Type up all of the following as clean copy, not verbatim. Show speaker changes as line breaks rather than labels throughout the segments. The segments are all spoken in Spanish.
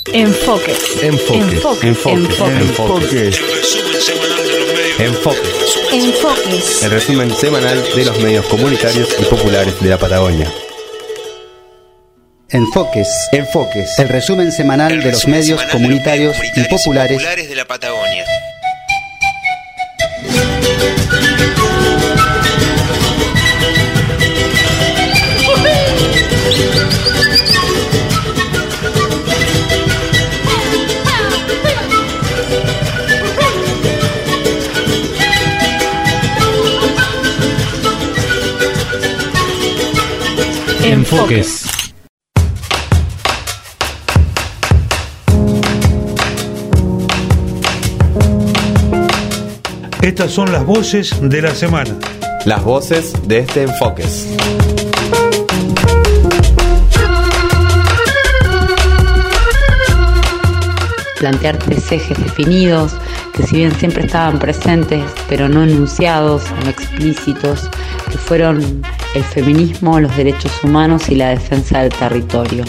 Enfoques.
El resumen semanal de los medios comunitarios y populares de la Patagonia.
Enfoques. El resumen semanal de los medios comunitarios y populares
de la Patagonia.
Enfoques.
Estas son las voces de la semana.
Las voces de este Enfoques.
Plantear tres ejes definidos, que si bien siempre estaban presentes, pero no enunciados, no explícitos, que fueron el feminismo, los derechos humanos y la defensa del territorio.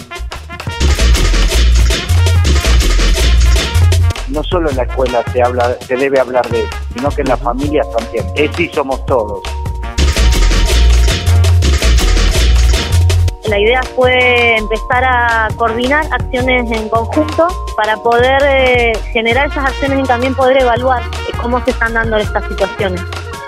No solo en la escuela se debe hablar de eso, sino que en las familias también. Sí somos todos.
La idea fue empezar a coordinar acciones en conjunto para poder generar esas acciones y también poder evaluar cómo se están dando estas situaciones.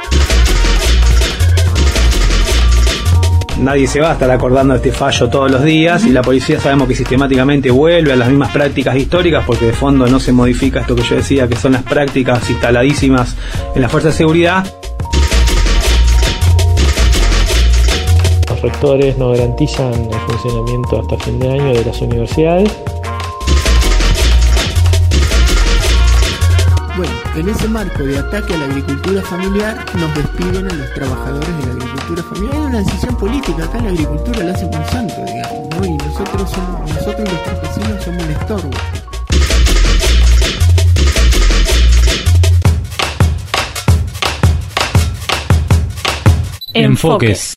Nadie se va a estar acordando de este fallo todos los días y la policía sabemos que sistemáticamente vuelve a las mismas prácticas históricas porque de fondo no se modifica esto que yo decía, que son las prácticas instaladísimas en las fuerzas de seguridad.
Los rectores no garantizan el funcionamiento hasta fin de año de las universidades.
Bueno, en ese marco de ataque a la agricultura familiar, nos despiden a los trabajadores de la agricultura familiar. Hay una decisión política, acá la agricultura la hace Monsanto, digamos, ¿no? Y nosotros los campesinos somos un estorbo.
Enfoques.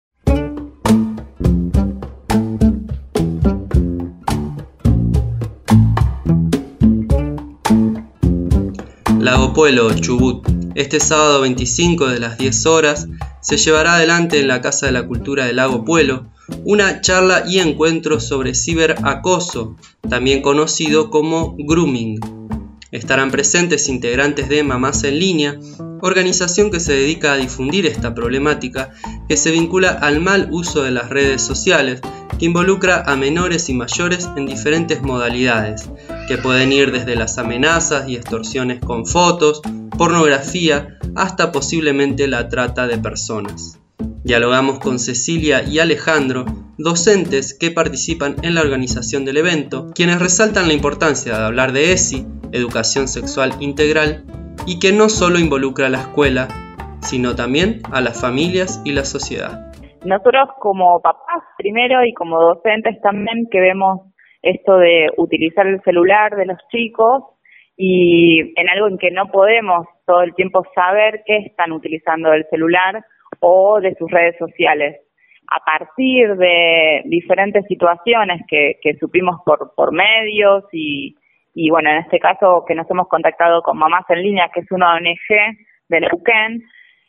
Lago Puelo, Chubut. Este sábado 25 de las 10 horas se llevará adelante en la Casa de la Cultura de Lago Puelo una charla y encuentro sobre ciberacoso, también conocido como grooming. Estarán presentes integrantes de Mamás en Línea, organización que se dedica a difundir esta problemática que se vincula al mal uso de las redes sociales, que involucra a menores y mayores en diferentes modalidades, que pueden ir desde las amenazas y extorsiones con fotos, pornografía, hasta posiblemente la trata de personas. Dialogamos con Cecilia y Alejandro, docentes que participan en la organización del evento, quienes resaltan la importancia de hablar de ESI, educación sexual integral, y que no solo involucra a la escuela, sino también a las familias y la sociedad.
Nosotros como papás primero y como docentes también que vemos esto de utilizar el celular de los chicos y en algo en que no podemos todo el tiempo saber qué están utilizando del celular o de sus redes sociales. A partir de diferentes situaciones que supimos por medios y bueno, en este caso que nos hemos contactado con Mamás en Línea, que es una ONG de Neuquén,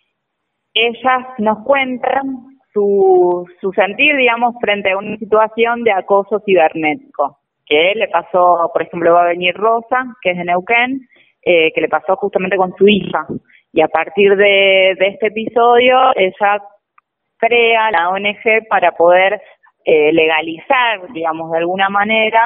ellas nos cuentan su sentir, digamos, frente a una situación de acoso cibernético, que le pasó, por ejemplo, va a venir Rosa, que es de Neuquén, que le pasó justamente con su hija. Y a partir de este episodio, ella crea la ONG para poder legalizar, digamos, de alguna manera,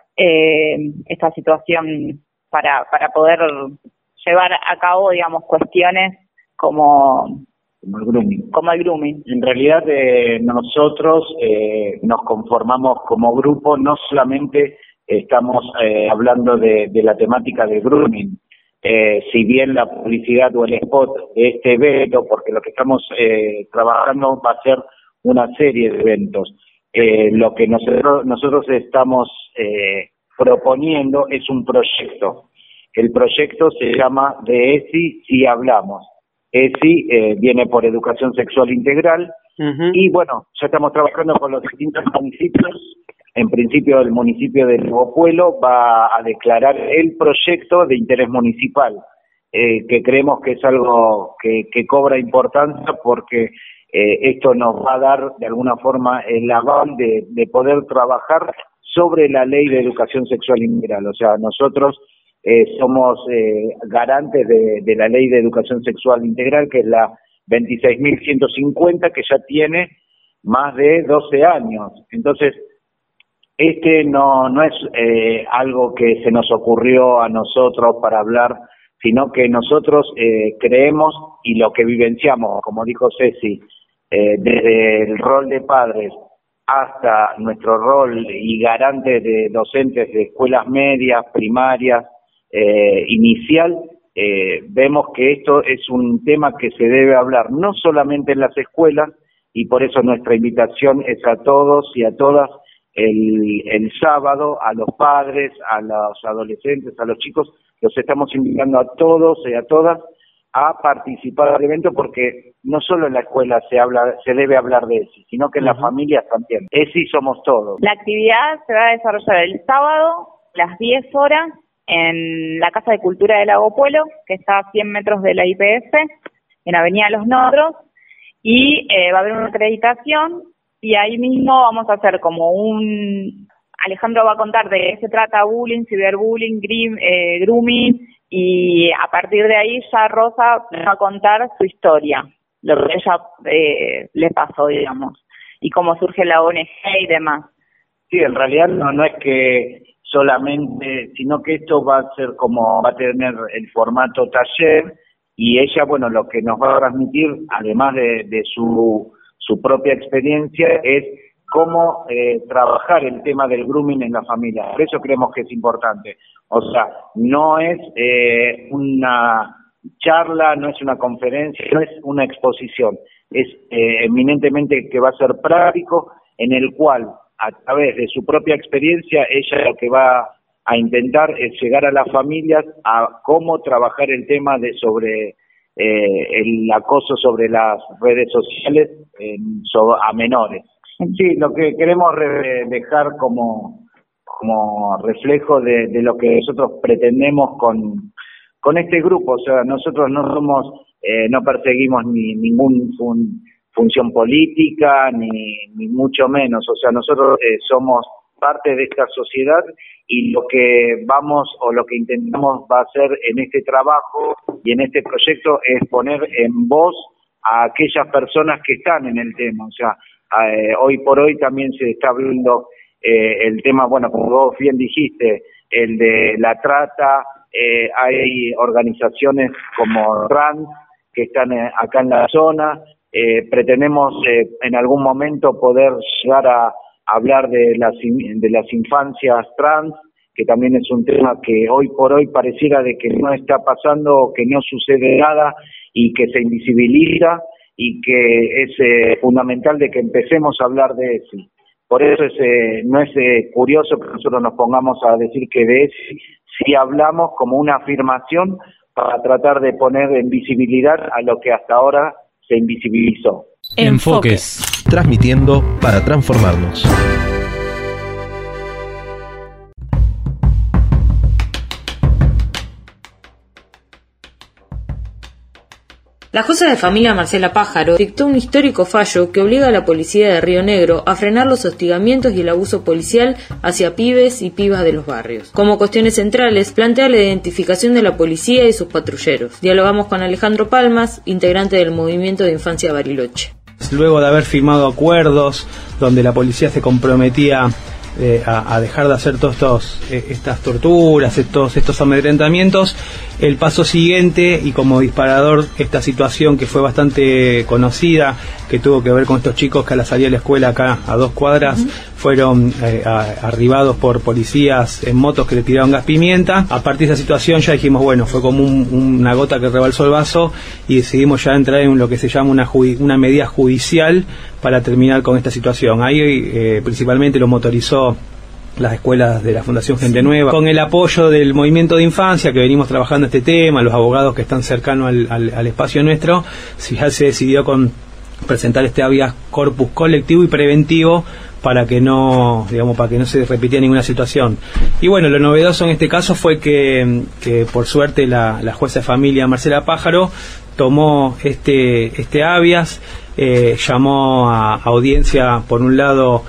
esta situación para poder llevar a cabo, digamos, cuestiones como el grooming.
En realidad nosotros nos conformamos como grupo, no solamente estamos hablando de la temática del grooming, si bien la publicidad o el spot de este evento, porque lo que estamos trabajando va a ser una serie de eventos. Lo que nosotros estamos proponiendo es un proyecto. El proyecto se llama de ESI Si Hablamos. ESI viene por Educación Sexual Integral y bueno, ya estamos trabajando con los distintos municipios en principio el municipio de Lago Puelo va a declarar el proyecto de interés municipal, que creemos que es algo que cobra importancia porque esto nos va a dar de alguna forma el aval de poder trabajar sobre la ley de educación sexual integral. O sea, nosotros somos garantes de la ley de educación sexual integral, que es la 26.150, que ya tiene más de 12 años. Entonces, no es algo que se nos ocurrió a nosotros para hablar, sino que nosotros creemos y lo que vivenciamos, como dijo Ceci, desde el rol de padres hasta nuestro rol y garante de docentes de escuelas medias, primarias, inicial, vemos que esto es un tema que se debe hablar no solamente en las escuelas, y por eso nuestra invitación es a todos y a todas el sábado, a los padres, a los adolescentes, a los chicos, los estamos invitando a todos y a todas a participar del evento, porque no solo en la escuela se debe hablar de ESI, sino que en las familias también. ESI somos todos.
La actividad se va a desarrollar el sábado a las 10 horas en la Casa de Cultura de Lago Puelo, que está a 100 metros de la IPF, en Avenida Los Nodros, y va a haber una acreditación, y ahí mismo vamos a hacer como Alejandro va a contar de qué se trata bullying, ciberbullying, grooming, y a partir de ahí ya Rosa va a contar su historia, lo que ella le pasó, digamos, y cómo surge la ONG y demás.
Sí, en realidad no es que solamente, sino que esto va a tener el formato taller, y ella, bueno, lo que nos va a transmitir, además de su propia experiencia, es cómo trabajar el tema del grooming en la familia. Por eso creemos que es importante. O sea, no es una charla, no es una conferencia, no es una exposición. Es eminentemente que va a ser práctico, en el cual, a través de su propia experiencia, ella lo que va a intentar es llegar a las familias a cómo trabajar el tema sobre el acoso sobre las redes sociales a menores. Sí, lo que queremos dejar como reflejo de lo que nosotros pretendemos con este grupo. O sea, nosotros no perseguimos ningún función política, ni mucho menos. O sea, nosotros somos parte de esta sociedad, y lo que lo que intentamos va a hacer en este trabajo y en este proyecto es poner en voz a aquellas personas que están en el tema. O sea, hoy por hoy también se está hablando el tema, bueno, como vos bien dijiste, el de la trata. Hay organizaciones como trans que están acá en la zona. Pretendemos en algún momento poder llegar a hablar de las infancias trans, que también es un tema que hoy por hoy pareciera de que no está pasando, o que no sucede nada, y que se invisibiliza, y que es fundamental de que empecemos a hablar de eso. Por eso no es curioso que nosotros nos pongamos a decir que de eso sí hablamos como una afirmación para tratar de poner en visibilidad a lo que hasta ahora se invisibilizó.
Enfoques.
Transmitiendo para transformarnos.
La jueza de familia Marcela Pájaro dictó un histórico fallo que obliga a la policía de Río Negro a frenar los hostigamientos y el abuso policial hacia pibes y pibas de los barrios. Como cuestiones centrales, plantea la identificación de la policía y sus patrulleros. Dialogamos con Alejandro Palmas, integrante del Movimiento de Infancia Bariloche.
Luego de haber firmado acuerdos donde la policía se comprometía a dejar de hacer todas estas torturas, estos amedrentamientos, el paso siguiente, y como disparador esta situación que fue bastante conocida, que tuvo que ver con estos chicos que a la salida de la escuela acá a 2 cuadras fueron arribados por policías en motos que le tiraron gas pimienta. A partir de esa situación ya dijimos, bueno, fue como una gota que rebalsó el vaso, y decidimos ya entrar en lo que se llama una medida judicial para terminar con esta situación. Ahí principalmente lo motorizó las escuelas de la Fundación Gente Nueva, con el apoyo del Movimiento de Infancia, que venimos trabajando este tema, los abogados que están cercanos al espacio nuestro. Ya se decidió presentar este habeas corpus colectivo y preventivo para que no se repitiera ninguna situación. Y bueno, lo novedoso en este caso fue que por suerte la jueza de familia Marcela Pájaro tomó este habeas, llamó a audiencia por un lado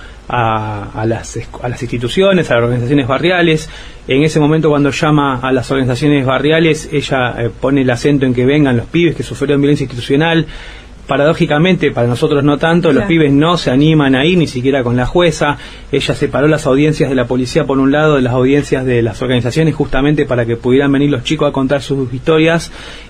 a las instituciones, a las organizaciones barriales. En ese momento, cuando llama a las organizaciones barriales, ella pone el acento en que vengan los pibes que sufrieron violencia institucional. Paradójicamente, para nosotros no tanto, claro. Los pibes no se animan a ir ni siquiera con la jueza. Ella separó las audiencias de la policía por un lado de las audiencias de las organizaciones, justamente para que pudieran venir los chicos a contar sus historias,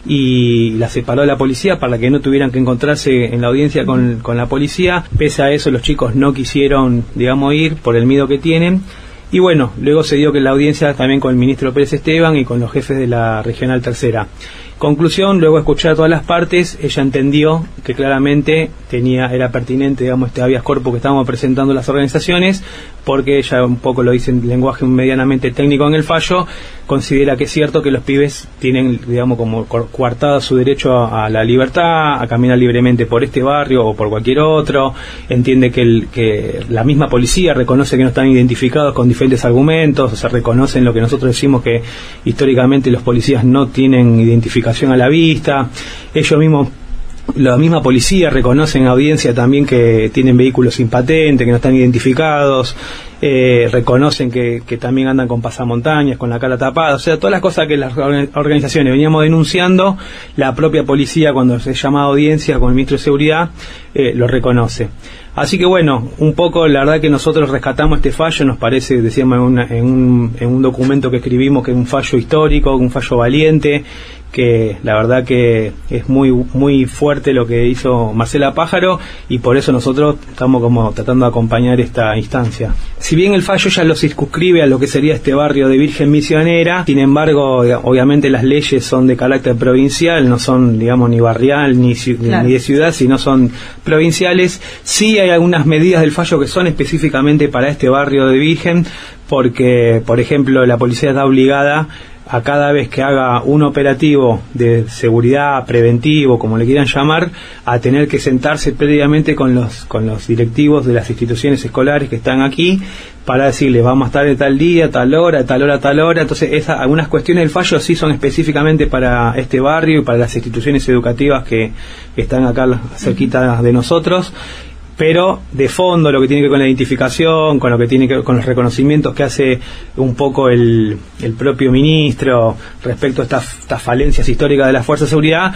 y las separó de la policía para que no tuvieran que encontrarse en la audiencia con la policía. Pese a eso, los chicos no quisieron, ir por el miedo que tienen. Y bueno, luego se dio que la audiencia también con el ministro Pérez Esteban y con los jefes de la Regional Tercera. Conclusión, luego de escuchar a todas las partes, ella entendió que claramente era pertinente, este habeas corpus que estábamos presentando las organizaciones, porque ella, un poco lo dice en lenguaje medianamente técnico en el fallo, considera que es cierto que los pibes tienen, como coartado su derecho a la libertad, a caminar libremente por este barrio o por cualquier otro. Entiende que la misma policía reconoce que no están identificados con diferentes argumentos, o sea, reconocen lo que nosotros decimos, que históricamente los policías no tienen identificación a la vista. Ellos mismos, la misma policía, reconoce en audiencia también que tienen vehículos sin patente, que no están identificados. Reconocen que también andan con pasamontañas, con la cara tapada. O sea, todas las cosas que las organizaciones veníamos denunciando, la propia policía, cuando se llama a audiencia con el ministro de Seguridad, lo reconoce. Así que bueno, un poco la verdad que nosotros rescatamos este fallo. Nos parece, decíamos en un documento que escribimos, que es un fallo histórico, un fallo valiente, que la verdad que es muy muy fuerte lo que hizo Marcela Pájaro, y por eso nosotros estamos tratando de acompañar esta instancia. Si bien el fallo ya lo circunscribe a lo que sería este barrio de Virgen Misionera, sin embargo, obviamente las leyes son de carácter provincial, no son, ni barrial ni de ciudad, sino son provinciales. Sí hay algunas medidas del fallo que son específicamente para este barrio de Virgen, porque, por ejemplo, la policía está obligada a cada vez que haga un operativo de seguridad preventivo, como le quieran llamar, a tener que sentarse previamente con los directivos de las instituciones escolares que están aquí, para decirles, vamos a estar de tal día, tal hora, tal hora, tal hora. Entonces, algunas cuestiones del fallo sí son específicamente para este barrio y para las instituciones educativas que están acá cerquita de nosotros. Pero de fondo, lo que tiene que ver con la identificación, con lo que tiene que ver con los reconocimientos que hace un poco el propio ministro respecto a estas falencias históricas de la Fuerza de Seguridad,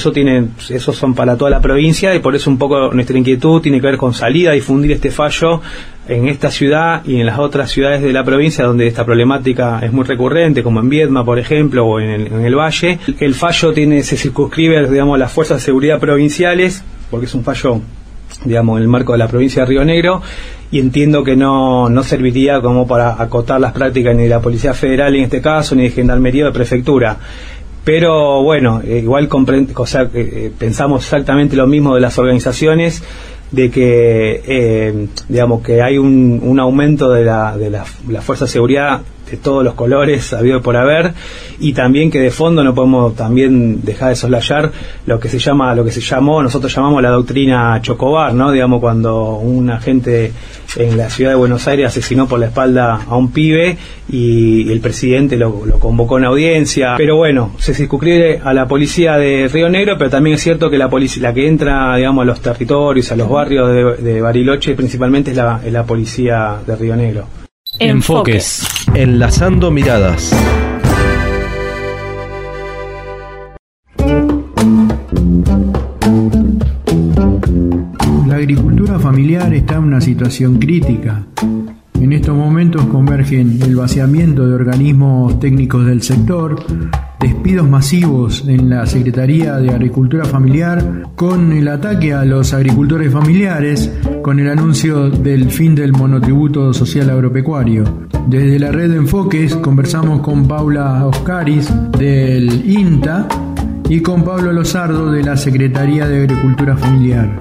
esos son para toda la provincia, y por eso un poco nuestra inquietud tiene que ver con salir a difundir este fallo en esta ciudad y en las otras ciudades de la provincia donde esta problemática es muy recurrente, como en Viedma, por ejemplo, o en el Valle. El fallo se circunscribe a las fuerzas de seguridad provinciales, porque es un fallo en el marco de la provincia de Río Negro, y entiendo que no serviría como para acotar las prácticas ni de la Policía Federal en este caso, ni de Gendarmería o de Prefectura. Pero bueno, igual pensamos exactamente lo mismo de las organizaciones, de que que hay un aumento de la Fuerza de Seguridad de todos los colores habido por haber, y también que de fondo no podemos también dejar de soslayar lo que nosotros llamamos la doctrina Chocobar, ¿no? Cuando un agente en la ciudad de Buenos Aires asesinó por la espalda a un pibe y el presidente lo convocó en audiencia. Pero bueno, se circunscribe a la policía de Río Negro, pero también es cierto que la que entra, a los territorios, a los barrios de Bariloche principalmente, es la policía de Río Negro.
Enfoques.
Enlazando miradas.
La agricultura familiar está en una situación crítica. En estos momentos convergen el vaciamiento de organismos técnicos del sector, despidos masivos en la Secretaría de Agricultura Familiar, con el ataque a los agricultores familiares, con el anuncio del fin del monotributo social agropecuario. Desde la red de Enfoques conversamos con Paula Oscaris del INTA y con Pablo Lozardo de la Secretaría de Agricultura Familiar.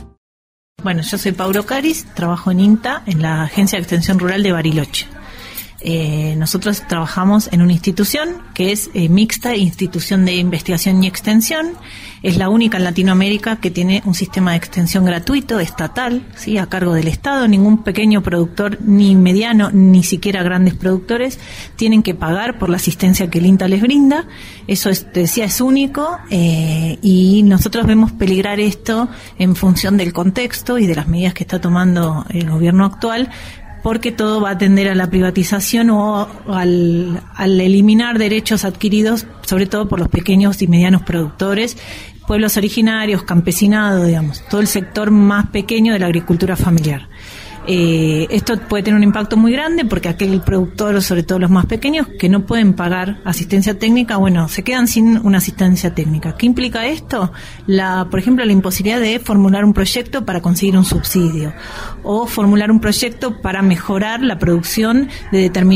Bueno, yo soy Paula Oscaris, trabajo en INTA, en la Agencia de Extensión Rural de Bariloche. Nosotros trabajamos en una institución que es mixta, institución de investigación y extensión. Es la única en Latinoamérica que tiene un sistema de extensión gratuito, estatal, ¿sí?, a cargo del Estado. Ningún pequeño productor, ni mediano, ni siquiera grandes productores, tienen que pagar por la asistencia que el INTA les brinda. Eso te decía, es único, y nosotros vemos peligrar esto en función del contexto y de las medidas que está tomando el gobierno actual, porque todo va a tender a la privatización o al eliminar derechos adquiridos, sobre todo por los pequeños y medianos productores, pueblos originarios, campesinado, digamos, todo el sector más pequeño de la agricultura familiar. Esto puede tener un impacto muy grande porque aquel productor, sobre todo los más pequeños, que no pueden pagar asistencia técnica, bueno, se quedan sin una asistencia técnica. ¿Qué implica esto? Por ejemplo, la imposibilidad de formular un proyecto para conseguir un subsidio o formular un proyecto para mejorar la producción de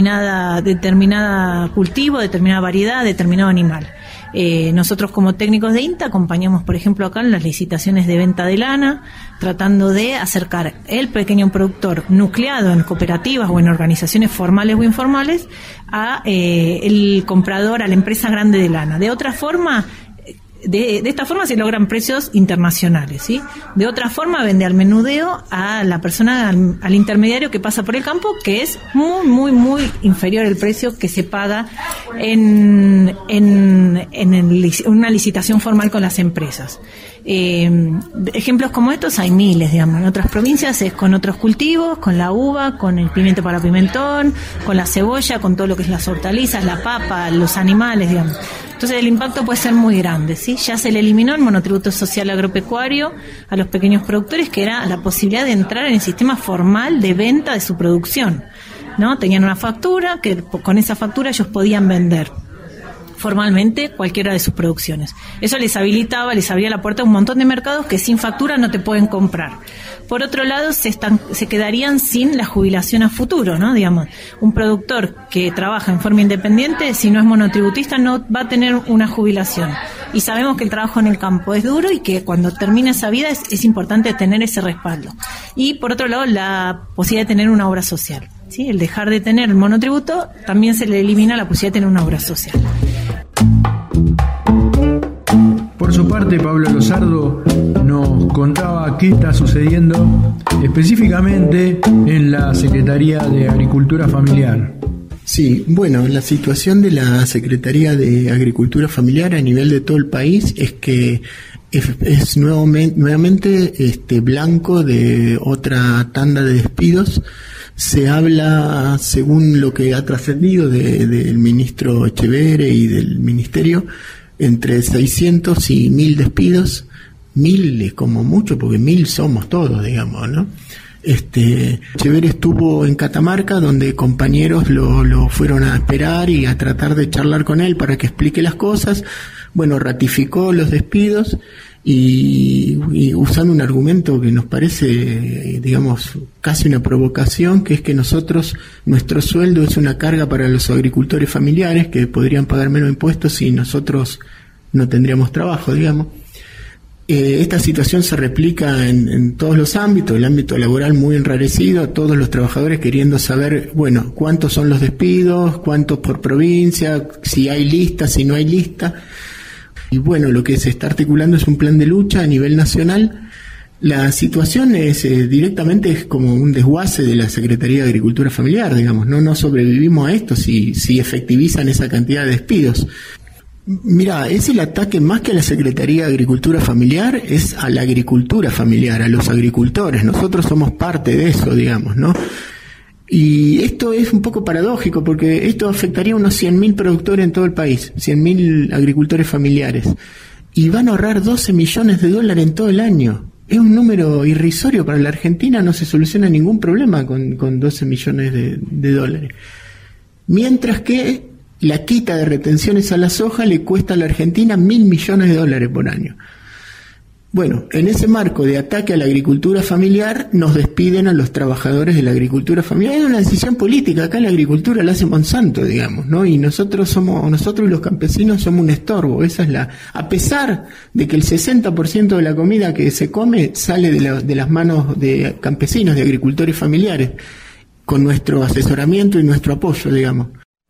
determinada cultivo, determinada variedad, determinado animal. Nosotros como técnicos de INTA acompañamos, por ejemplo, acá en las licitaciones de venta de lana, tratando de acercar el pequeño productor nucleado en cooperativas o en organizaciones formales o informales a el comprador, a la empresa grande de lana. De otra forma, de esta forma se logran precios internacionales, ¿sí? De otra forma vende al menudeo a la persona, al intermediario que pasa por el campo, que es muy, muy, muy inferior el precio que se paga en una licitación formal con las empresas. Ejemplos como estos hay miles, digamos. En otras provincias es con otros cultivos, con la uva, con el pimiento para pimentón, con la cebolla, con todo lo que es las hortalizas, la papa, los animales, digamos. Entonces el impacto puede ser muy grande, ¿sí? Ya se le eliminó el monotributo social agropecuario a los pequeños productores, que era la posibilidad de entrar en el sistema formal de venta de su producción, ¿no? Tenían una factura, que con esa factura ellos podían vender formalmente cualquiera de sus producciones. Eso les abría la puerta a un montón de mercados que sin factura no te pueden comprar. Por otro lado, se quedarían sin la jubilación a futuro, ¿no? Digamos, un productor que trabaja en forma independiente, si no es monotributista, no va a tener una jubilación. Y sabemos que el trabajo en el campo es duro y que cuando termina esa vida es importante tener ese respaldo. Y por otro lado, la posibilidad de tener una obra social, ¿sí? El dejar de tener el monotributo, también se le elimina la posibilidad de tener una obra social.
Por su parte, Pablo Lozardo nos contaba qué está sucediendo específicamente en la Secretaría de Agricultura Familiar.
Sí, bueno, la situación de la Secretaría de Agricultura Familiar a nivel de todo el país es que es nuevamente blanco de otra tanda de despidos. Se habla, según lo que ha trascendido del ministro Echeverre y del ministerio, entre 600 y 1000 despidos. 1000 es como mucho, porque 1000 somos todos, digamos, ¿no? Echeverre estuvo en Catamarca, donde compañeros lo fueron a esperar y a tratar de charlar con él para que explique las cosas. Bueno, ratificó los despidos y usando un argumento que nos parece, digamos, casi una provocación, que es que nuestro sueldo es una carga para los agricultores familiares que podrían pagar menos impuestos si nosotros no tendríamos trabajo, digamos. Esta situación se replica en todos los ámbitos, el ámbito laboral muy enrarecido, todos los trabajadores queriendo saber, bueno, cuántos son los despidos, cuántos por provincia, si hay lista, si no hay lista. Y bueno, lo que se está articulando es un plan de lucha a nivel nacional. La situación es directamente es como un desguace de la Secretaría de Agricultura Familiar, digamos, no sobrevivimos a esto si efectivizan esa cantidad de despidos. Mira, es el ataque más que a la Secretaría de Agricultura Familiar, es a la agricultura familiar, a los agricultores. Nosotros somos parte de eso, digamos, ¿no? Y esto es un poco paradójico porque esto afectaría a unos 100.000 productores en todo el país, 100.000 agricultores familiares. Y van a ahorrar $12 millones en todo el año. Es un número irrisorio para la Argentina, no se soluciona ningún problema con 12 millones de dólares. Mientras que la quita de retenciones a la soja le cuesta a la Argentina $1.000 millones por año. Bueno, en ese marco de ataque a la agricultura familiar, nos despiden a los trabajadores de la agricultura familiar. Es una decisión política, acá la agricultura la hace Monsanto, digamos, ¿no? Y nosotros y los campesinos somos un estorbo. Esa es a pesar de que el 60% de la comida que se come sale de las manos de campesinos, de agricultores familiares. nuestro asesoramiento y nuestro apoyo, digamos.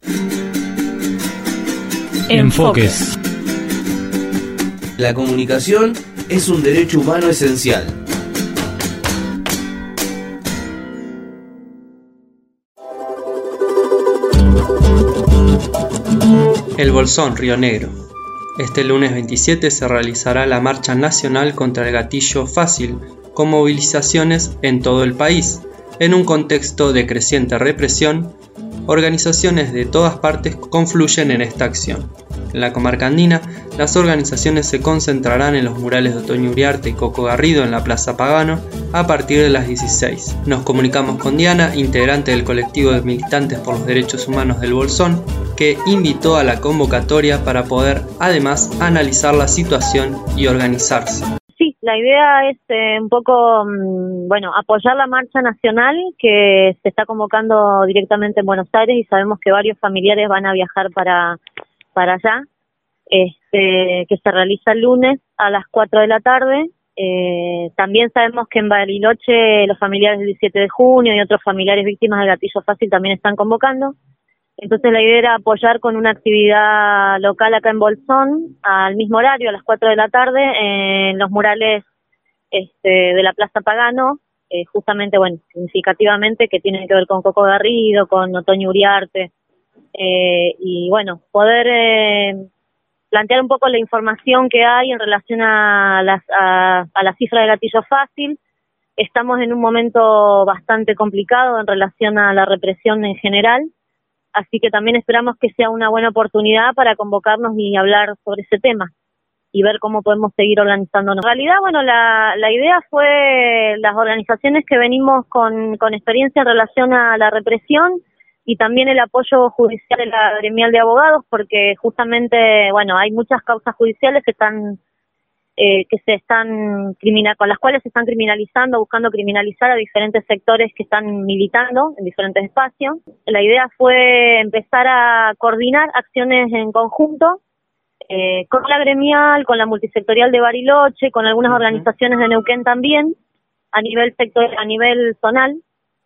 Enfoques.
La comunicación es un derecho humano esencial.
El Bolsón, Río Negro. Este lunes 27 se realizará la Marcha Nacional contra el Gatillo Fácil, con movilizaciones en todo el país. En un contexto de creciente represión, organizaciones de todas partes confluyen en esta acción. En la comarca andina, las organizaciones se concentrarán en los murales de Otoño Uriarte y Coco Garrido en la Plaza Pagano a partir de las 16. Nos comunicamos con Diana, integrante del colectivo de militantes por los derechos humanos del Bolsón, que invitó a la convocatoria para poder además analizar la situación y organizarse.
Sí, la idea es un poco, apoyar la marcha nacional que se está convocando directamente en Buenos Aires y sabemos que varios familiares van a viajar para allá, que se realiza el lunes a las 4 de la tarde. También sabemos que en Bariloche los familiares del 17 de junio y otros familiares víctimas del gatillo fácil también están convocando. Entonces la idea era apoyar con una actividad local acá en Bolsón, al mismo horario, a las 4 de la tarde, en los murales de la Plaza Pagano, justamente, significativamente, que tienen que ver con Coco Garrido, con Otoño Uriarte, y poder plantear un poco la información que hay en relación a la cifra de gatillo fácil. Estamos en un momento bastante complicado en relación a la represión en general, así que también esperamos que sea una buena oportunidad para convocarnos y hablar sobre ese tema y ver cómo podemos seguir organizándonos. En realidad, la idea fue las organizaciones que venimos con experiencia en relación a la represión y también el apoyo judicial de la gremial de abogados, porque justamente, hay muchas causas judiciales que están con las cuales se están criminalizando, buscando criminalizar a diferentes sectores que están militando en diferentes espacios. La idea fue empezar a coordinar acciones en conjunto con la gremial, con la multisectorial de Bariloche, con algunas organizaciones de Neuquén también, a nivel zonal,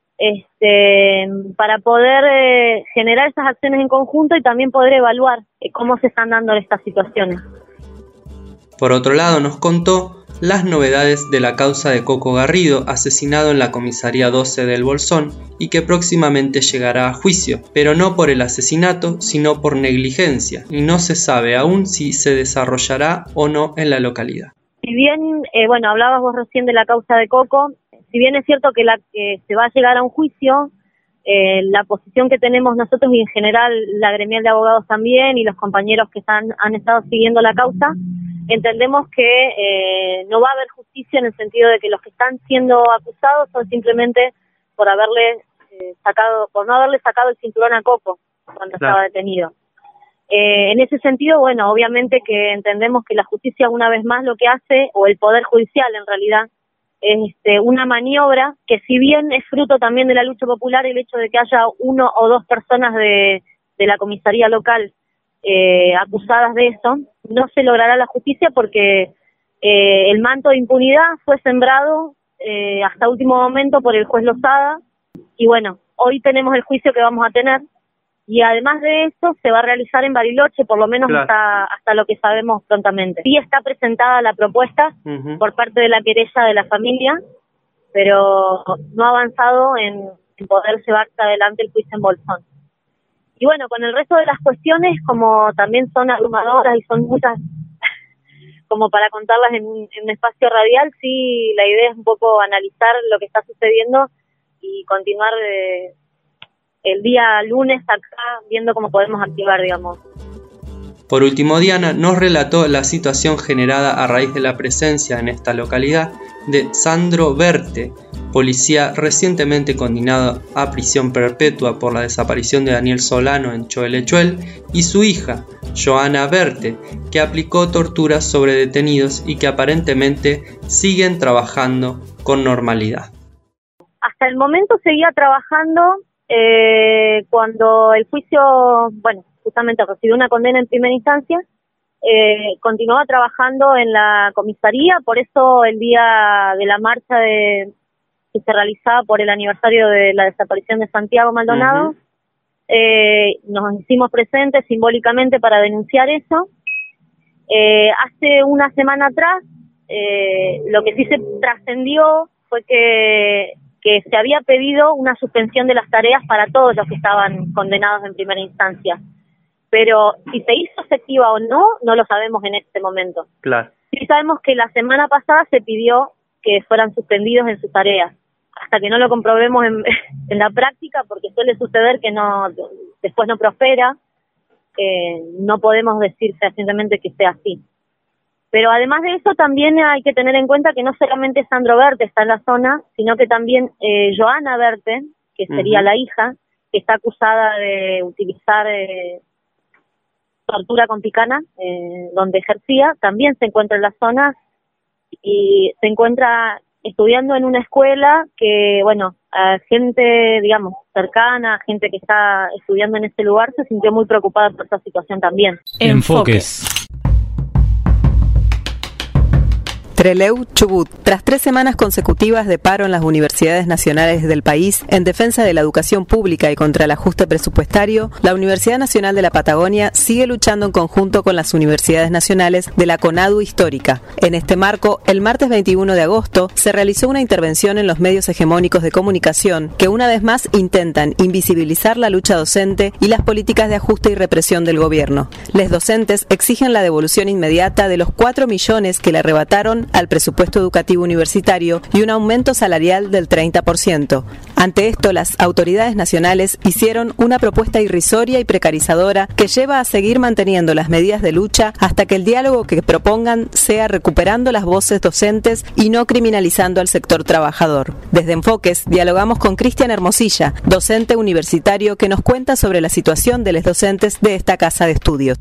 para poder generar esas acciones en conjunto y también poder evaluar cómo se están dando estas situaciones.
Por otro lado, nos contó las novedades de la causa de Coco Garrido, asesinado en la comisaría 12 del Bolsón y que próximamente llegará a juicio, pero no por el asesinato, sino por negligencia, y no se sabe aún si se desarrollará o no en la localidad.
Si bien, hablabas vos recién de la causa de Coco, si bien es cierto que se va a llegar a un juicio, la posición que tenemos nosotros y en general la gremial de abogados también y los compañeros que han estado siguiendo la causa, entendemos que no va a haber justicia en el sentido de que los que están siendo acusados son simplemente por no haberle sacado el cinturón a Coco cuando estaba detenido. En ese sentido, obviamente que entendemos que la justicia una vez más lo que hace, o el Poder Judicial en realidad, es una maniobra que si bien es fruto también de la lucha popular, el hecho de que haya 1 o 2 personas de la comisaría local acusadas de eso, no se logrará la justicia porque el manto de impunidad fue sembrado hasta último momento por el juez Lozada y hoy tenemos el juicio que vamos a tener y además de eso se va a realizar en Bariloche, por lo menos hasta lo que sabemos prontamente. Sí está presentada la propuesta por parte de la querella de la familia, pero no ha avanzado en poder llevarse adelante el juicio en Bolsón. Y con el resto de las cuestiones, como también son abrumadoras y son muchas, como para contarlas en un espacio radial, sí, la idea es un poco analizar lo que está sucediendo y continuar el día lunes acá viendo cómo podemos activar, digamos.
Por último, Diana nos relató la situación generada a raíz de la presencia en esta localidad de Sandro Verte, policía recientemente condenado a prisión perpetua por la desaparición de Daniel Solano en Choelechuel, y su hija, Joana Verte, que aplicó torturas sobre detenidos y que aparentemente siguen trabajando con normalidad.
Hasta el momento seguía trabajando cuando el juicio, justamente recibió una condena en primera instancia, continuaba trabajando en la comisaría, por eso el día de la marcha que que se realizaba por el aniversario de la desaparición de Santiago Maldonado. Nos hicimos presentes simbólicamente para denunciar eso. Hace una semana atrás, lo que sí se trascendió fue que se había pedido una suspensión de las tareas para todos los que estaban condenados en primera instancia. Pero si se hizo efectiva o no, no lo sabemos en este momento.
Claro.
Sí sabemos que la semana pasada se pidió que fueran suspendidos en sus tareas. Hasta que no lo comprobemos en la práctica, porque suele suceder que después no prospera, no podemos decir fehacientemente que sea así. Pero además de eso, también hay que tener en cuenta que no solamente Sandro Berte está en la zona, sino que también Joana Berte, que sería la hija, que está acusada de utilizar tortura con picana, donde ejercía, también se encuentra en la zona y se encuentra estudiando en una escuela que, bueno, a gente, digamos, cercana, gente que está estudiando en este lugar, se sintió muy preocupada por esta situación también.
Enfoques.
Trelew, Chubut. Tras 3 semanas consecutivas de paro en las universidades nacionales del país en defensa de la educación pública y contra el ajuste presupuestario, la Universidad Nacional de la Patagonia sigue luchando en conjunto con las universidades nacionales de la CONADU histórica. En este marco, el martes 21 de agosto se realizó una intervención en los medios hegemónicos de comunicación que una vez más intentan invisibilizar la lucha docente y las políticas de ajuste y represión del gobierno. Les docentes exigen la devolución inmediata de los 4 millones que le arrebataron al presupuesto educativo universitario y un aumento salarial del 30%. Ante esto, las autoridades nacionales hicieron una propuesta irrisoria y precarizadora que lleva a seguir manteniendo las medidas de lucha hasta que el diálogo que propongan sea recuperando las voces docentes y no criminalizando al sector trabajador. Desde Enfoques dialogamos con Cristian Hermosilla, docente universitario, que nos cuenta sobre la situación de los docentes de esta casa de estudios.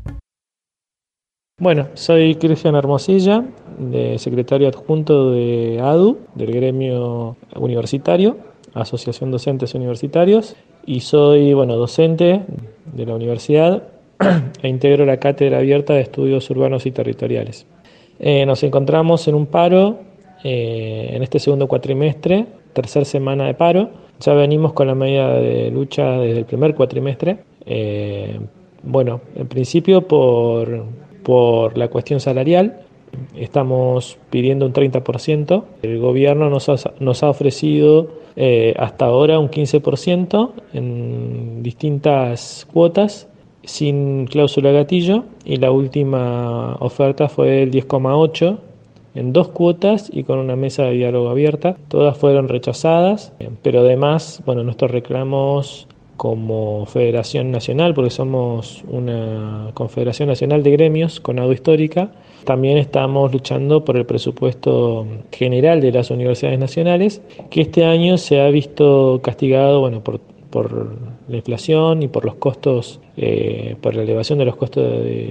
Bueno, soy Cristian Hermosilla, secretario adjunto de ADU, del gremio universitario, Asociación Docentes Universitarios, y soy, docente de la universidad e integro la Cátedra Abierta de Estudios Urbanos y Territoriales. Nos encontramos en un paro en este segundo cuatrimestre, tercera semana de paro. Ya venimos con la medida de lucha desde el primer cuatrimestre. En principio por la cuestión salarial. Estamos pidiendo un 30%. El gobierno nos ha ofrecido hasta ahora un 15% en distintas cuotas, sin cláusula gatillo, y la última oferta fue el 10,8% en 2 cuotas y con una mesa de diálogo abierta. Todas fueron rechazadas, pero además, nuestros reclamos como Federación Nacional, porque somos una Confederación Nacional de Gremios, CONADU histórica, también estamos luchando por el presupuesto general de las universidades nacionales, que este año se ha visto castigado por la inflación y por los costos, por la elevación de los costos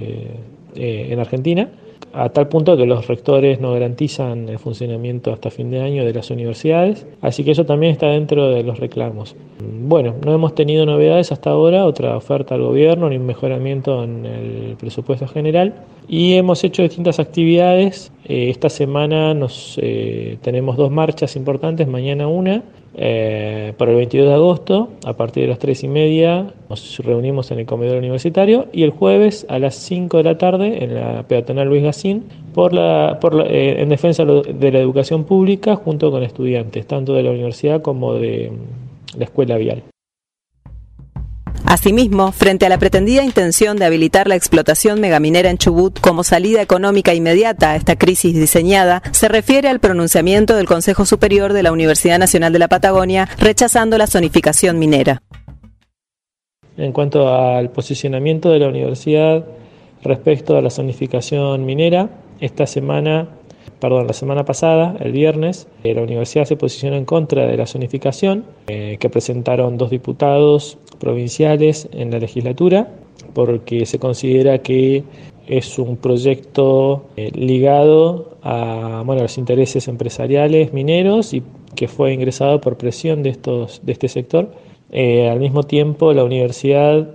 en Argentina, a tal punto que los rectores no garantizan el funcionamiento hasta fin de año de las universidades, así que eso también está dentro de los reclamos. No hemos tenido novedades hasta ahora, otra oferta al gobierno, ni un mejoramiento en el presupuesto general, y hemos hecho distintas actividades. Esta semana tenemos 2 marchas importantes, mañana una, para el 22 de agosto, a partir de las 3:30 nos reunimos en el comedor universitario, y el jueves a las 5 de la tarde en la peatonal Luis Gacín en defensa de la educación pública junto con estudiantes, tanto de la universidad como de la escuela vial.
Asimismo, frente a la pretendida intención de habilitar la explotación megaminera en Chubut como salida económica inmediata a esta crisis diseñada, se refiere al pronunciamiento del Consejo Superior de la Universidad Nacional de la Patagonia rechazando la zonificación minera.
En cuanto al posicionamiento de la universidad respecto a la zonificación minera, la semana pasada, el viernes, la universidad se posicionó en contra de la zonificación que presentaron 2 diputados provinciales en la legislatura, porque se considera que es un proyecto ligado a los intereses empresariales mineros y que fue ingresado por presión de este sector. Al mismo tiempo, la universidad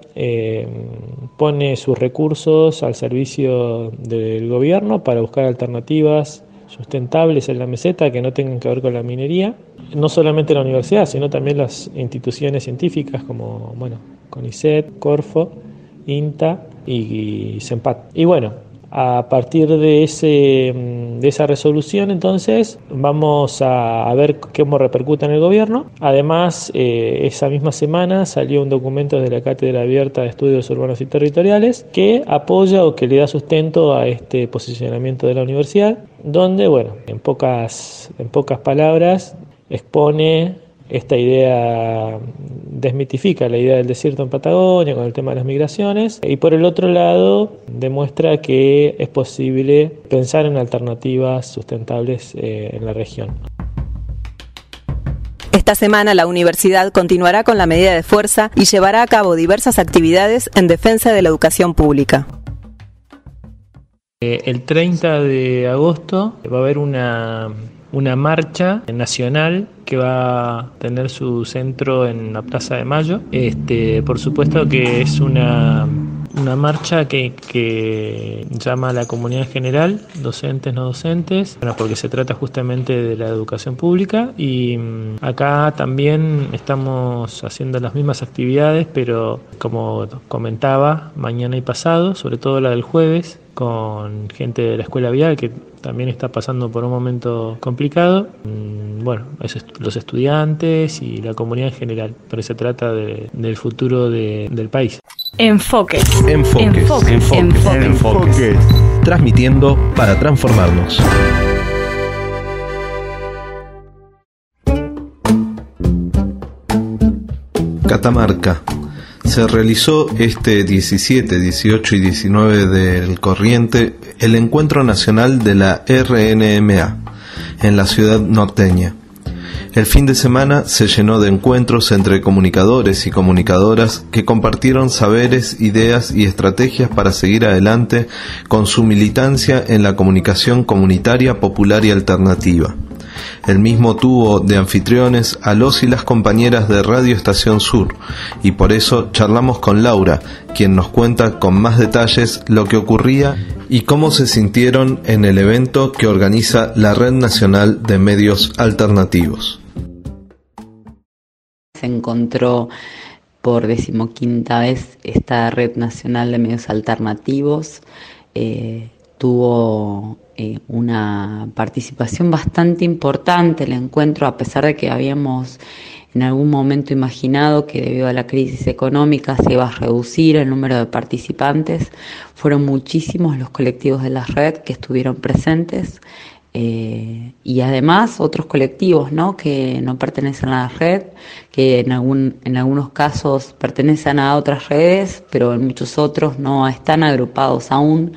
pone sus recursos al servicio del gobierno para buscar alternativas sustentables en la meseta que no tengan que ver con la minería. No solamente la universidad, sino también las instituciones científicas como CONICET, Corfo, INTA y CEMPAT. Y bueno, a partir de esa resolución, entonces, vamos a ver cómo repercute en el gobierno. Además, esa misma semana salió un documento de la Cátedra Abierta de Estudios Urbanos y Territoriales que apoya o que le da sustento a este posicionamiento de la universidad, donde, en pocas palabras, expone esta idea, desmitifica la idea del desierto en Patagonia con el tema de las migraciones, y por el otro lado demuestra que es posible pensar en alternativas sustentables en la región.
Esta semana la universidad continuará con la medida de fuerza y llevará a cabo diversas actividades en defensa de la educación pública.
El 30 de agosto va a haber una marcha nacional que va a tener su centro en la Plaza de Mayo. Por supuesto que es una marcha que llama a la comunidad en general, docentes, no docentes, porque se trata justamente de la educación pública, y acá también estamos haciendo las mismas actividades, pero como comentaba, mañana y pasado, sobre todo la del jueves, con gente de la Escuela Vial que también está pasando por un momento complicado. Los estudiantes y la comunidad en general, pero se trata del futuro del país.
Enfoques.
Transmitiendo para transformarnos. Catamarca. Se realizó este 17, 18 y 19 del corriente el Encuentro Nacional de la RNMA en la ciudad norteña. El fin de semana se llenó de encuentros entre comunicadores y comunicadoras que compartieron saberes, ideas y estrategias para seguir adelante con su militancia en la comunicación comunitaria, popular y alternativa. El mismo tuvo de anfitriones a los y las compañeras de Radio Estación Sur, y por eso charlamos con Laura, quien nos cuenta con más detalles lo que ocurría y cómo se sintieron en el evento que organiza la Red Nacional de Medios Alternativos.
Se encontró por 15ª vez esta Red Nacional de Medios Alternativos. Tuvo una participación bastante importante el encuentro, a pesar de que habíamos en algún momento imaginado que debido a la crisis económica se iba a reducir el número de participantes. Fueron muchísimos los colectivos de la red que estuvieron presentes, y además otros colectivos, ¿no?, que no pertenecen a la red, que en algunos casos pertenecen a otras redes, pero en muchos otros no están agrupados aún.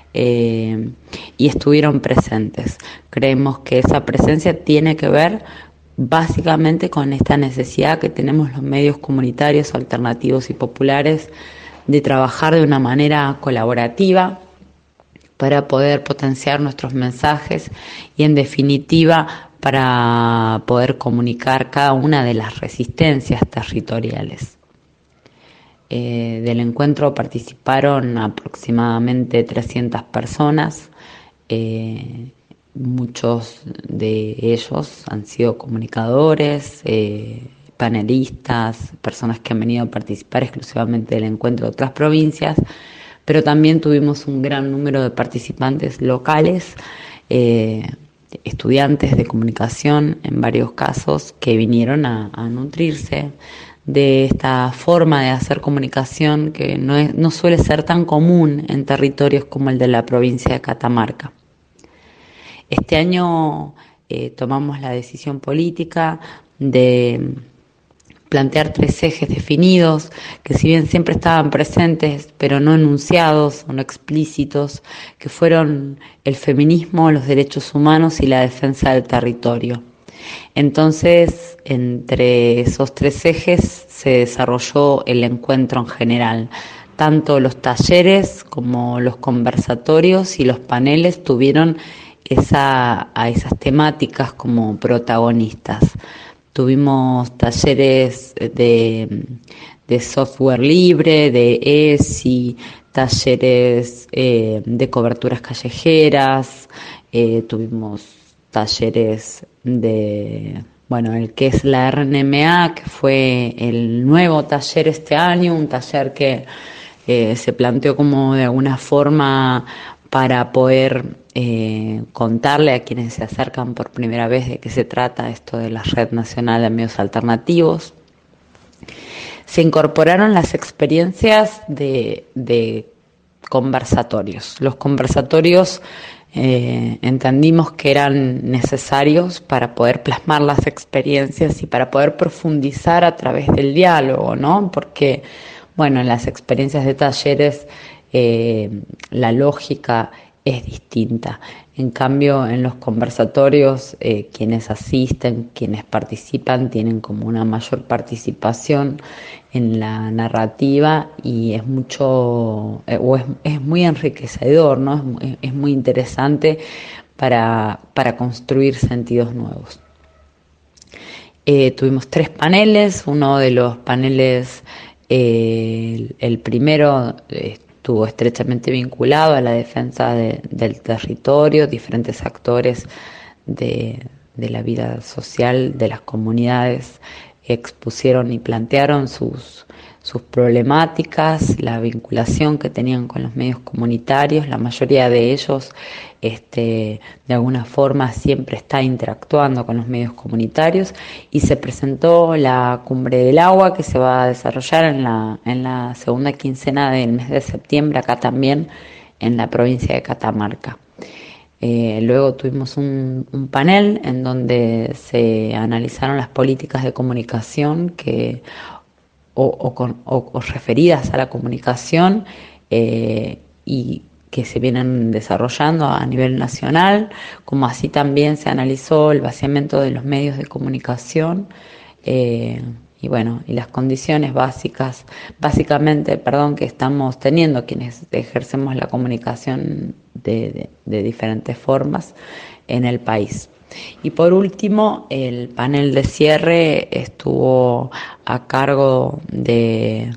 Y estuvieron presentes. Creemos que esa presencia tiene que ver básicamente con esta necesidad que tenemos los medios comunitarios, alternativos y populares de trabajar de una manera colaborativa para poder potenciar nuestros mensajes y, en definitiva, para poder comunicar cada una de las resistencias territoriales. Del encuentro participaron aproximadamente 300 personas. Muchos de ellos han sido comunicadores, panelistas, personas que han venido a participar exclusivamente del encuentro de otras provincias, pero también tuvimos un gran número de participantes locales, estudiantes de comunicación en varios casos, que vinieron a nutrirse de esta forma de hacer comunicación que no suele ser tan común en territorios como el de la provincia de Catamarca. Este año tomamos la decisión política de plantear 3 ejes definidos que, si bien siempre estaban presentes pero no enunciados o no explícitos, que fueron el feminismo, los derechos humanos y la defensa del territorio. Entonces, entre esos 3 ejes se desarrolló el encuentro en general. Tanto los talleres como los conversatorios y los paneles tuvieron a esas temáticas como protagonistas. Tuvimos talleres de software libre, de ESI, talleres de coberturas callejeras, Tuvimos talleres de, el que es la RNMA, que fue el nuevo taller este año, un taller que se planteó como de alguna forma para poder contarle a quienes se acercan por primera vez de qué se trata esto de la Red Nacional de Medios Alternativos. Se incorporaron las experiencias de conversatorios. Los conversatorios entendimos que eran necesarios para poder plasmar las experiencias y para poder profundizar a través del diálogo, ¿no? Porque, en las experiencias de talleres la lógica es distinta. En cambio, en los conversatorios, quienes asisten, quienes participan, tienen como una mayor participación en la narrativa y es mucho, es muy enriquecedor, ¿no? Es muy interesante para construir sentidos nuevos. Tuvimos 3 paneles. Uno de los paneles, el primero, estuvo estrechamente vinculado a la defensa del territorio, diferentes actores de la vida social de las comunidades expusieron y plantearon sus problemáticas, la vinculación que tenían con los medios comunitarios. La mayoría de ellos de alguna forma siempre está interactuando con los medios comunitarios, y se presentó la Cumbre del Agua, que se va a desarrollar en la segunda quincena del mes de septiembre, acá también en la provincia de Catamarca. Luego tuvimos un panel en donde se analizaron las políticas de comunicación o referidas a la comunicación y que se vienen desarrollando a nivel nacional, como así también se analizó el vaciamiento de los medios de comunicación y las condiciones básicamente, que estamos teniendo quienes ejercemos la comunicación de diferentes formas en el país. Y por último, el panel de cierre estuvo a cargo de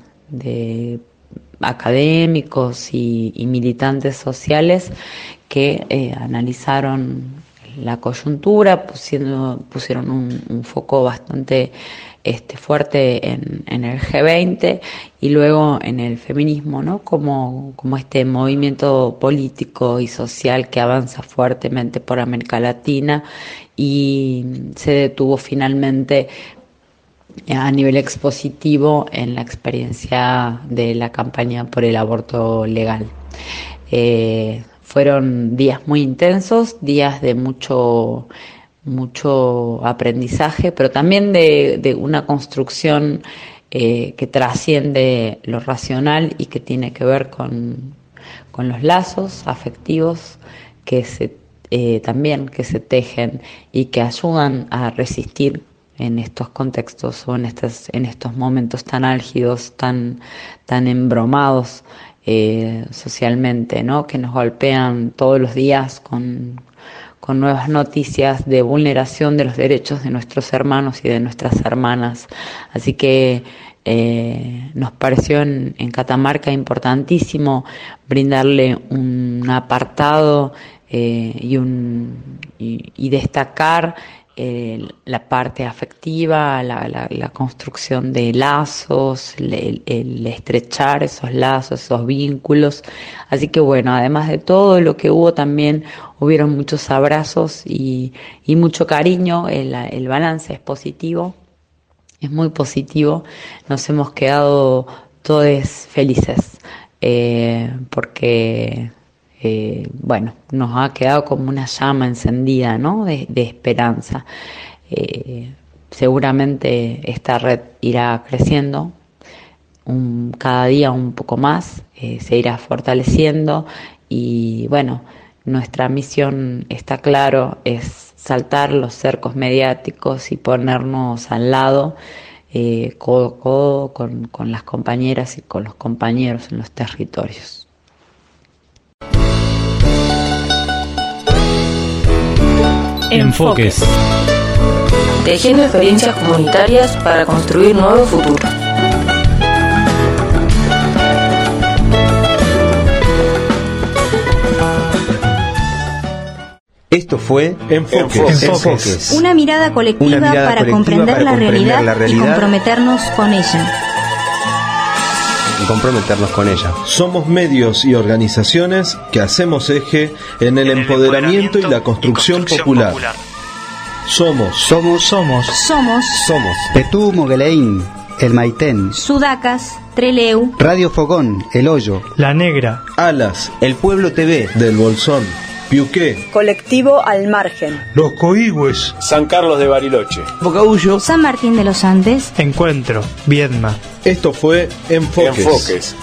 académicos y militantes sociales que analizaron la coyuntura, pusieron un foco bastante fuerte en el G20 y luego en el feminismo, ¿no? Como este movimiento político y social que avanza fuertemente por América Latina, y se detuvo finalmente a nivel expositivo en la experiencia de la campaña por el aborto legal. Fueron días muy intensos, días de mucho aprendizaje, pero también de una construcción que trasciende lo racional y que tiene que ver con los lazos afectivos que se tejen y que ayudan a resistir en estos contextos o en estos momentos tan álgidos, tan embromados socialmente, ¿no? Que nos golpean todos los días con nuevas noticias de vulneración de los derechos de nuestros hermanos y de nuestras hermanas. Así que nos pareció en Catamarca importantísimo brindarle un apartado y destacar la parte afectiva, la construcción de lazos, el estrechar esos lazos, esos vínculos. Así que además de todo lo que hubo, también hubieron muchos abrazos y mucho cariño. El balance es positivo, es muy positivo. Nos hemos quedado todos felices porque nos ha quedado como una llama encendida, ¿no? de esperanza. Seguramente esta red irá creciendo cada día un poco más, se irá fortaleciendo y nuestra misión, está claro, es saltar los cercos mediáticos y ponernos al lado, codo a codo con las compañeras y con los compañeros en los territorios.
Enfoques.
Tejiendo experiencias comunitarias para construir nuevos futuros.
Esto fue
Enfoques.
Una mirada colectiva, para comprender la realidad y comprometernos con ella.
Somos medios y organizaciones que hacemos eje en el empoderamiento y la construcción popular. Somos
Petú Mogueleín, El Maitén,
Sudacas, Treleu,
Radio Fogón, El Hoyo,
La Negra,
Alas,
El Pueblo TV,
Del Bolsón, Piuqué,
Colectivo Al Margen,
Los Coigües,
San Carlos de Bariloche,
Bocaullo, San Martín de los Andes,
Encuentro, Viedma.
Esto fue Enfoques.